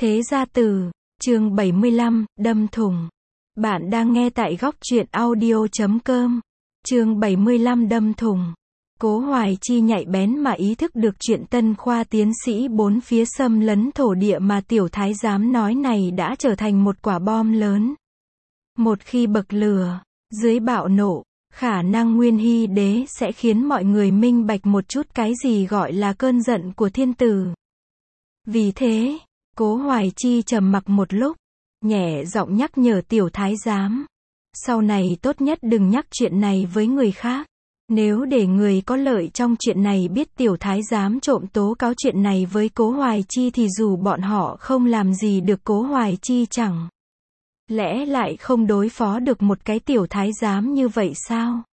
Thế gia tử, chương 75, đâm thủng. Bạn đang nghe tại góc truyện audio.com. Chương 75 đâm thủng. Cố Hoài Chi nhạy bén mà ý thức được chuyện Tân Khoa tiến sĩ bốn phía xâm lấn thổ địa mà tiểu thái giám nói này đã trở thành một quả bom lớn. Một khi bậc lửa, dưới bạo nộ, khả năng Nguyên Hy Đế sẽ khiến mọi người minh bạch một chút cái gì gọi là cơn giận của thiên tử. Vì thế, Cố Hoài Chi trầm mặc một lúc, nhẹ giọng nhắc nhở tiểu thái giám. Sau này tốt nhất đừng nhắc chuyện này với người khác. Nếu để người có lợi trong chuyện này biết tiểu thái giám trộm tố cáo chuyện này với Cố Hoài Chi thì dù bọn họ không làm gì được Cố Hoài Chi chẳng lẽ lại không đối phó được một cái tiểu thái giám như vậy sao?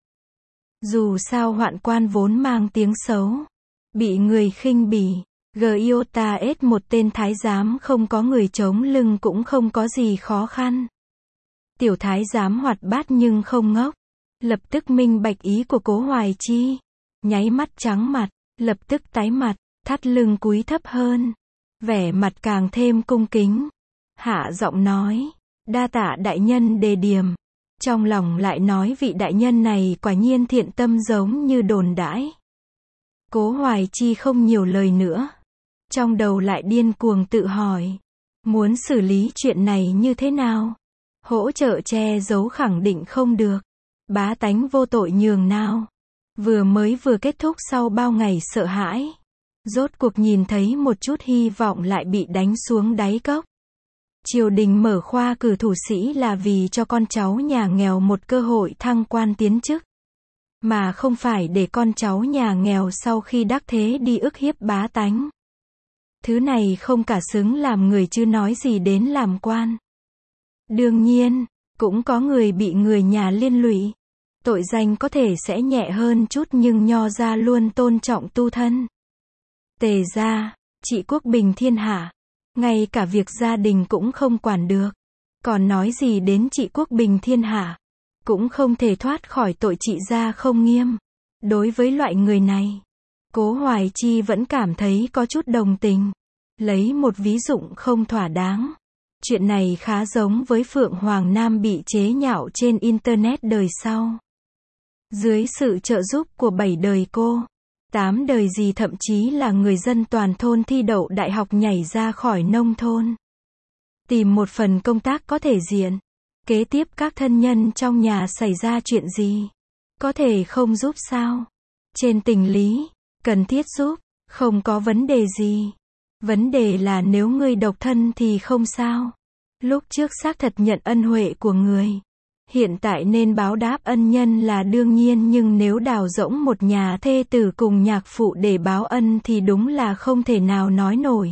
Dù sao hoạn quan vốn mang tiếng xấu, bị người khinh bỉ, Giotaes một tên thái giám không có người chống lưng cũng không có gì khó khăn. Tiểu thái giám hoạt bát nhưng không ngốc, lập tức minh bạch ý của Cố Hoài Chi, nháy mắt trắng mặt, lập tức tái mặt, thắt lưng cúi thấp hơn, vẻ mặt càng thêm cung kính, hạ giọng nói, đa tạ đại nhân đề điểm. Trong lòng lại nói vị đại nhân này quả nhiên thiện tâm giống như đồn đãi. Cố Hoài Chi không nhiều lời nữa, trong đầu lại điên cuồng tự hỏi, muốn xử lý chuyện này như thế nào? Hỗ trợ che giấu khẳng định không được, bá tánh vô tội nhường nào. Vừa kết thúc sau bao ngày sợ hãi, rốt cuộc nhìn thấy một chút hy vọng lại bị đánh xuống đáy cốc. Triều đình mở khoa cử thủ sĩ là vì cho con cháu nhà nghèo một cơ hội thăng quan tiến chức, mà không phải để con cháu nhà nghèo sau khi đắc thế đi ức hiếp bá tánh. Thứ này không cả xứng làm người chứ nói gì đến làm quan. Đương nhiên, cũng có người bị người nhà liên lụy. Tội danh có thể sẽ nhẹ hơn chút nhưng Nho gia luôn tôn trọng tu thân. Tề gia, trị quốc bình thiên hạ, ngay cả việc gia đình cũng không quản được. Còn nói gì đến trị quốc bình thiên hạ, cũng không thể thoát khỏi tội trị gia không nghiêm. Đối với loại người này, Cố Hoài Chi vẫn cảm thấy có chút đồng tình. Lấy một ví dụ không thỏa đáng. Chuyện này khá giống với Phượng Hoàng Nam bị chế nhạo trên Internet đời sau. Dưới sự trợ giúp của 7 đời cô, 8 đời gì thậm chí là người dân toàn thôn thi đậu đại học nhảy ra khỏi nông thôn. Tìm một phần công tác có thể diện. Kế tiếp các thân nhân trong nhà xảy ra chuyện gì? Có thể không giúp sao? Trên tình lý, cần thiết giúp, không có vấn đề gì. Vấn đề là nếu ngươi độc thân thì không sao. Lúc trước xác thật nhận ân huệ của người. Hiện tại nên báo đáp ân nhân là đương nhiên nhưng nếu đào rỗng một nhà thê tử cùng nhạc phụ để báo ân thì đúng là không thể nào nói nổi.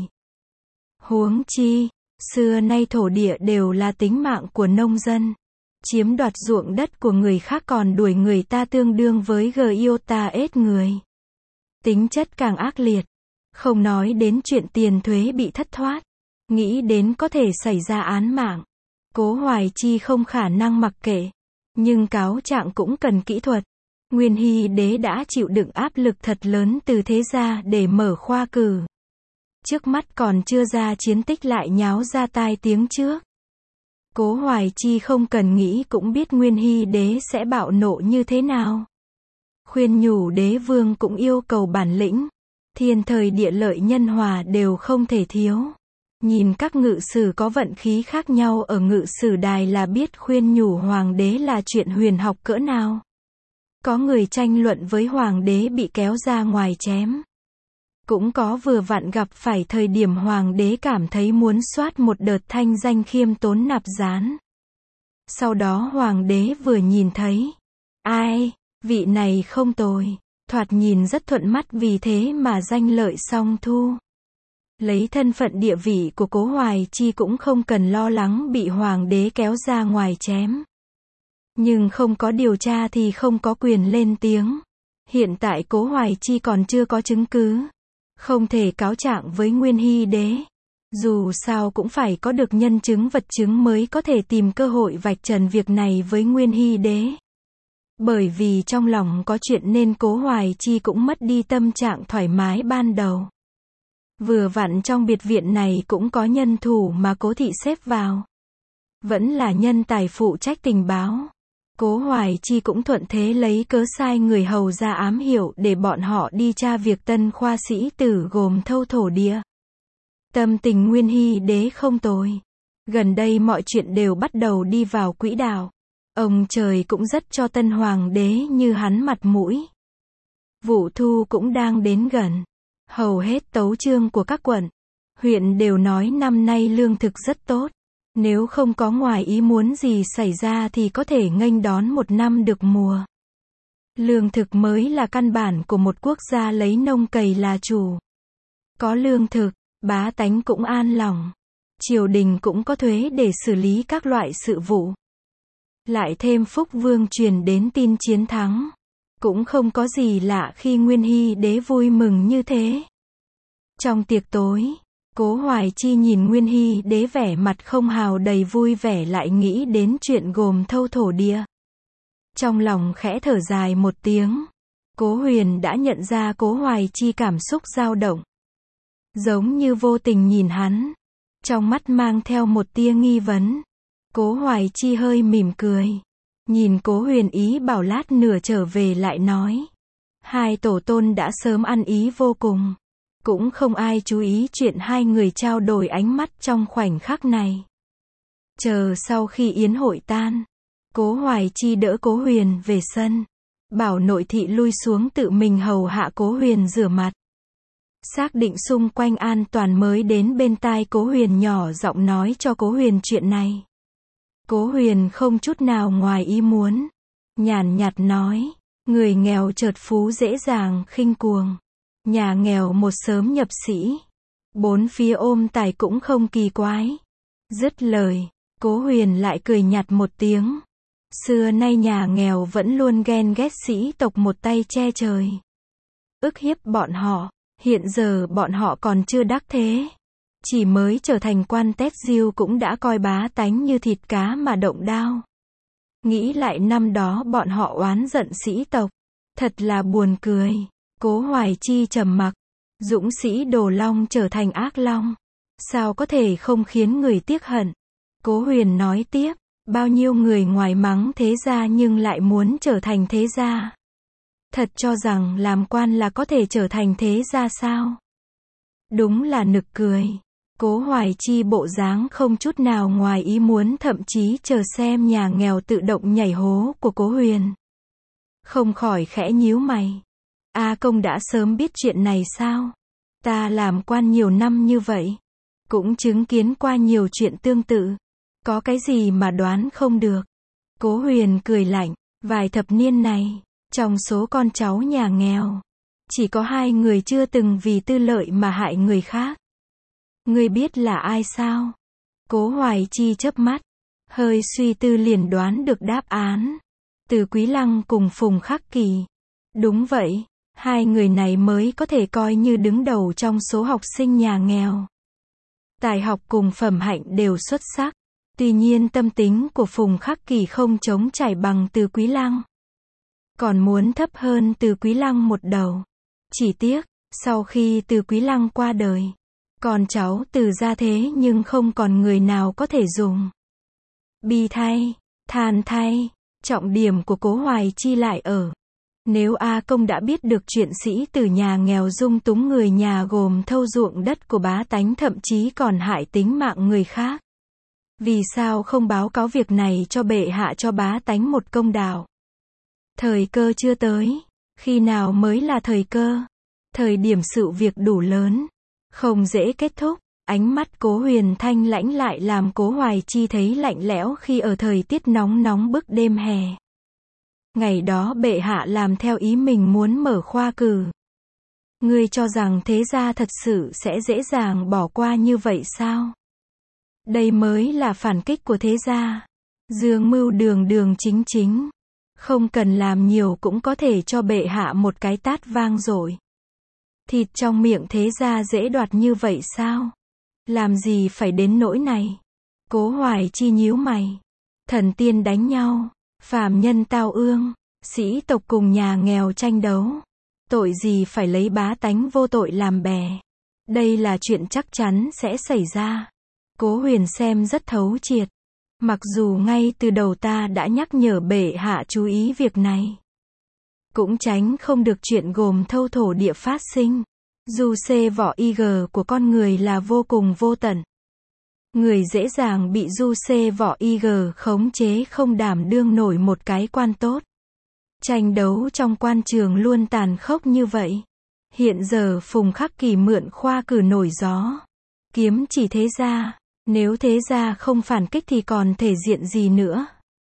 Huống chi, xưa nay thổ địa đều là tính mạng của nông dân. Chiếm đoạt ruộng đất của người khác còn đuổi người ta tương đương với Giotaes người. Tính chất càng ác liệt. Không nói đến chuyện tiền thuế bị thất thoát, nghĩ đến có thể xảy ra án mạng. Cố Hoài Chi không khả năng mặc kệ, nhưng cáo trạng cũng cần kỹ thuật. Nguyên Hy Đế đã chịu đựng áp lực thật lớn từ thế gia để mở khoa cử. Trước mắt còn chưa ra chiến tích lại nháo ra tai tiếng trước. Cố Hoài Chi không cần nghĩ cũng biết Nguyên Hy Đế sẽ bạo nộ như thế nào. Khuyên nhủ đế vương cũng yêu cầu bản lĩnh. Thiên thời địa lợi nhân hòa đều không thể thiếu. Nhìn các ngự sử có vận khí khác nhau ở ngự sử đài là biết khuyên nhủ hoàng đế là chuyện huyền học cỡ nào. Có người tranh luận với hoàng đế bị kéo ra ngoài chém. Cũng có vừa vặn gặp phải thời điểm hoàng đế cảm thấy muốn soát một đợt thanh danh khiêm tốn nạp gián. Sau đó hoàng đế vừa nhìn thấy, ai, vị này không tồi. Thoạt nhìn rất thuận mắt vì thế mà danh lợi song thu. Lấy thân phận địa vị của Cố Hoài Chi cũng không cần lo lắng bị hoàng đế kéo ra ngoài chém. Nhưng không có điều tra thì không có quyền lên tiếng. Hiện tại Cố Hoài Chi còn chưa có chứng cứ. Không thể cáo trạng với Nguyên Hy Đế. Dù sao cũng phải có được nhân chứng vật chứng mới có thể tìm cơ hội vạch trần việc này với Nguyên Hy Đế. Bởi vì trong lòng có chuyện nên Cố Hoài Chi cũng mất đi tâm trạng thoải mái ban đầu. Vừa vặn trong biệt viện này cũng có nhân thủ mà Cố thị xếp vào. Vẫn là nhân tài phụ trách tình báo. Cố Hoài Chi cũng thuận thế lấy cớ sai người hầu ra ám hiệu để bọn họ đi tra việc tân khoa sĩ tử gồm thâu thổ địa. Tâm tình Nguyên Hy đế không tồi. Gần đây mọi chuyện đều bắt đầu đi vào quỹ đạo. Ông trời cũng rất cho tân hoàng đế như hắn mặt mũi. Vụ thu cũng đang đến gần. Hầu hết tấu chương của các quận, huyện đều nói năm nay lương thực rất tốt. Nếu không có ngoài ý muốn gì xảy ra thì có thể nghênh đón một năm được mùa. Lương thực mới là căn bản của một quốc gia lấy nông cày là chủ. Có lương thực, bá tánh cũng an lòng. Triều đình cũng có thuế để xử lý các loại sự vụ. Lại thêm Phúc Vương truyền đến tin chiến thắng. Cũng không có gì lạ khi Nguyên Hy đế vui mừng như thế. Trong tiệc tối, Cố Hoài Chi nhìn Nguyên Hy đế vẻ mặt không hào đầy vui vẻ lại nghĩ đến chuyện gồm thâu thổ địa. Trong lòng khẽ thở dài một tiếng. Cố Huyền đã nhận ra Cố Hoài Chi cảm xúc dao động. Giống như vô tình nhìn hắn. Trong mắt mang theo một tia nghi vấn. Cố Hoài Chi hơi mỉm cười. Nhìn Cố Huyền ý bảo lát nửa trở về lại nói. Hai tổ tôn đã sớm ăn ý vô cùng. Cũng không ai chú ý chuyện hai người trao đổi ánh mắt trong khoảnh khắc này. Chờ sau khi yến hội tan, Cố Hoài Chi đỡ Cố Huyền về sân. Bảo nội thị lui xuống tự mình hầu hạ Cố Huyền rửa mặt. Xác định xung quanh an toàn mới đến bên tai Cố Huyền nhỏ giọng nói cho Cố Huyền chuyện này. Cố Huyền không chút nào ngoài ý muốn. Nhàn nhạt nói, người nghèo chợt phú dễ dàng khinh cuồng. Nhà nghèo một sớm nhập sĩ. Bốn phía ôm tài cũng không kỳ quái. Dứt lời, Cố Huyền lại cười nhạt một tiếng. Xưa nay nhà nghèo vẫn luôn ghen ghét sĩ tộc một tay che trời. Ức hiếp bọn họ, hiện giờ bọn họ còn chưa đắc thế. Chỉ mới trở thành quan tét diêu cũng đã coi bá tánh như thịt cá mà động đao. Nghĩ lại năm đó bọn họ oán giận sĩ tộc. Thật là buồn cười. Cố Hoài Chi trầm mặc. Dũng sĩ Đồ Long trở thành ác long. Sao có thể không khiến người tiếc hận? Cố Huyền nói tiếp. Bao nhiêu người ngoài mắng thế gia nhưng lại muốn trở thành thế gia. Thật cho rằng làm quan là có thể trở thành thế gia sao? Đúng là nực cười. Cố Hoài Chi bộ dáng không chút nào ngoài ý muốn thậm chí chờ xem nhà nghèo tự động nhảy hố của Cố Huyền. Không khỏi khẽ nhíu mày. A Công đã sớm biết chuyện này sao? Ta làm quan nhiều năm như vậy. Cũng chứng kiến qua nhiều chuyện tương tự. Có cái gì mà đoán không được? Cố Huyền cười lạnh. Vài thập niên này, trong số con cháu nhà nghèo, chỉ có hai người chưa từng vì tư lợi mà hại người khác. Ngươi biết là ai sao? Cố Hoài Chi chớp mắt, hơi suy tư liền đoán được đáp án. Từ Quý Lăng cùng Phùng Khắc Kỳ. Đúng vậy, hai người này mới có thể coi như đứng đầu trong số học sinh nhà nghèo. Tài học cùng phẩm hạnh đều xuất sắc. Tuy nhiên tâm tính của Phùng Khắc Kỳ không trống trải bằng Từ Quý Lăng. Còn muốn thấp hơn Từ Quý Lăng một đầu. Chỉ tiếc, sau khi Từ Quý Lăng qua đời, con cháu Từ gia thế nhưng không còn người nào có thể dùng. Bi thay, than thay, trọng điểm của Cố Hoài Chi lại ở. Nếu A Công đã biết được chuyện sĩ Từ nhà nghèo dung túng người nhà gồm thâu ruộng đất của bá tánh thậm chí còn hại tính mạng người khác. Vì sao không báo cáo việc này cho bệ hạ cho bá tánh một công đạo? Thời cơ chưa tới. Khi nào mới là thời cơ? Thời điểm sự việc đủ lớn. Không dễ kết thúc. Ánh mắt Cố Huyền thanh lãnh lại làm Cố Hoài Chi thấy lạnh lẽo khi ở thời tiết nóng nóng bức đêm hè. Ngày đó bệ hạ làm theo ý mình muốn mở khoa cử. Ngươi cho rằng thế gia thật sự sẽ dễ dàng bỏ qua như vậy sao? Đây mới là phản kích của thế gia. Dương mưu đường đường chính chính. Không cần làm nhiều cũng có thể cho bệ hạ một cái tát vang dội. Thịt trong miệng thế gia dễ đoạt như vậy sao? Làm gì phải đến nỗi này? Cố Hoài Chi nhíu mày. Thần tiên đánh nhau, phàm nhân tao ương, sĩ tộc cùng nhà nghèo tranh đấu. Tội gì phải lấy bá tánh vô tội làm bè? Đây là chuyện chắc chắn sẽ xảy ra. Cố Huyền xem rất thấu triệt. Mặc dù ngay từ đầu ta đã nhắc nhở bệ hạ chú ý việc này. Cũng tránh không được chuyện gồm thâu thổ địa phát sinh. Du xê vỏ IG của con người là vô cùng vô tận. Người dễ dàng bị du xê vỏ IG khống chế không đảm đương nổi một cái quan tốt. Tranh đấu trong quan trường luôn tàn khốc như vậy. Hiện giờ Phùng Khắc Kỳ mượn khoa cử nổi gió. Kiếm chỉ thế gia. Nếu thế gia không phản kích thì còn thể diện gì nữa.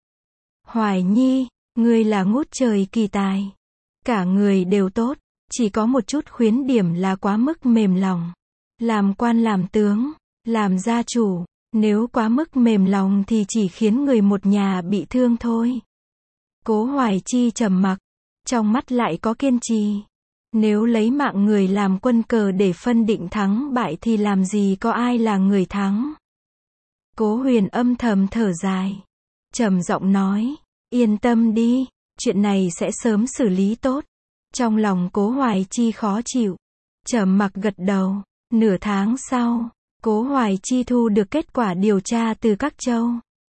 Hoài Nhi, ngươi là ngút trời kỳ tài. Cả người đều tốt. Chỉ có một chút khuyến điểm là quá mức mềm lòng. Làm quan làm tướng, làm gia chủ. Nếu quá mức mềm lòng thì chỉ khiến người một nhà bị thương thôi. Cố Hoài Chi trầm mặc. Trong mắt lại có kiên trì. Nếu lấy mạng người làm quân cờ để phân định thắng bại thì làm gì có ai là người thắng. Cố Huyền âm thầm thở dài. Trầm giọng nói, yên tâm đi, chuyện này sẽ sớm xử lý tốt. Trong lòng Cố Hoài Chi khó chịu. Trầm mặc gật đầu. Nửa tháng sau, Cố Hoài Chi thu được kết quả điều tra từ các châu.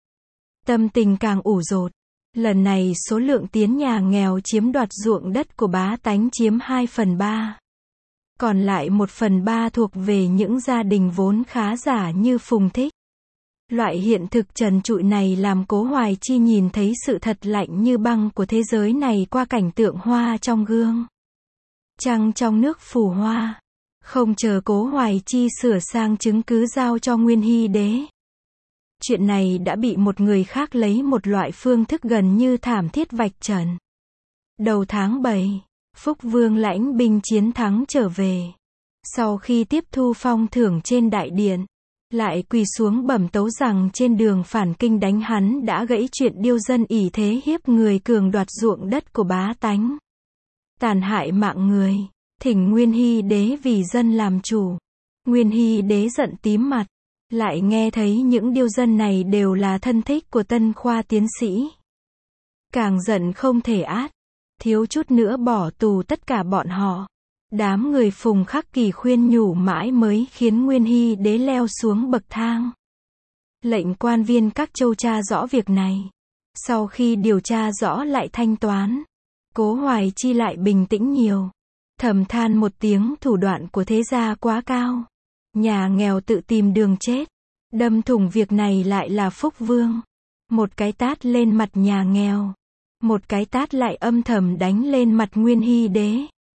Tâm tình càng ủ dột. Lần này số lượng tiến nhà nghèo chiếm đoạt ruộng đất của bá tánh chiếm 2/3. Còn lại 1/3 thuộc về những gia đình vốn khá giả như Phùng Thích. Loại hiện thực trần trụi này làm Cố Hoài Chi nhìn thấy sự thật lạnh như băng của thế giới này qua cảnh tượng hoa trong gương. Trăng trong nước phù hoa. Không chờ Cố Hoài Chi sửa sang chứng cứ giao cho Nguyên Hy Đế. Chuyện này đã bị một người khác lấy một loại phương thức gần như thảm thiết vạch trần. Đầu tháng 7, Phúc Vương lãnh binh chiến thắng trở về. Sau khi tiếp thu phong thưởng trên đại điện, lại quỳ xuống bẩm tấu rằng trên đường phản kinh đánh hắn đã gãy chuyện điêu dân ỷ thế hiếp người cường đoạt ruộng đất của bá tánh. Tàn hại mạng người, thỉnh Nguyên Hy Đế vì dân làm chủ. Nguyên Hy Đế giận tím mặt, lại nghe thấy những điêu dân này đều là thân thích của Tân Khoa tiến sĩ. Càng giận không thể át, thiếu chút nữa bỏ tù tất cả bọn họ. Đám người Phùng Khắc Kỳ khuyên nhủ mãi mới khiến Nguyên Hy Đế leo xuống bậc thang. Lệnh quan viên các châu tra rõ việc này. Sau khi điều tra rõ lại thanh toán. Cố Hoài Chi lại bình tĩnh nhiều. Thầm than một tiếng thủ đoạn của thế gia quá cao. Nhà nghèo tự tìm đường chết. Đâm thủng việc này lại là Phúc Vương. Một cái tát lên mặt nhà nghèo. Một cái tát lại âm thầm đánh lên mặt Nguyên Hy Đế.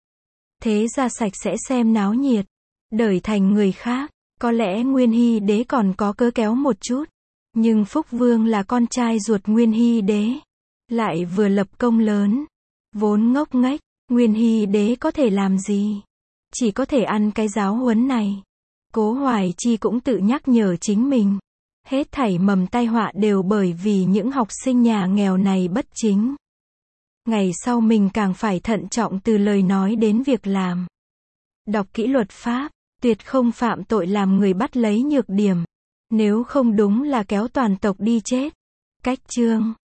Thế gia sạch sẽ xem náo nhiệt. Đời thành người khác. Có lẽ Nguyên Hy Đế còn có cớ kéo một chút. Nhưng Phúc Vương là con trai ruột Nguyên Hy Đế. Lại vừa lập công lớn. Vốn ngốc nghếch. Nguyên Hy Đế có thể làm gì? Chỉ có thể ăn cái giáo huấn này. Cố Hoài Chi cũng tự nhắc nhở chính mình. Hết thảy mầm tai họa đều bởi vì những học sinh nhà nghèo này bất chính. Ngày sau mình càng phải thận trọng từ lời nói đến việc làm. Đọc kỹ luật pháp, tuyệt không phạm tội làm người bắt lấy nhược điểm. Nếu không đúng là kéo toàn tộc đi chết. Cách chương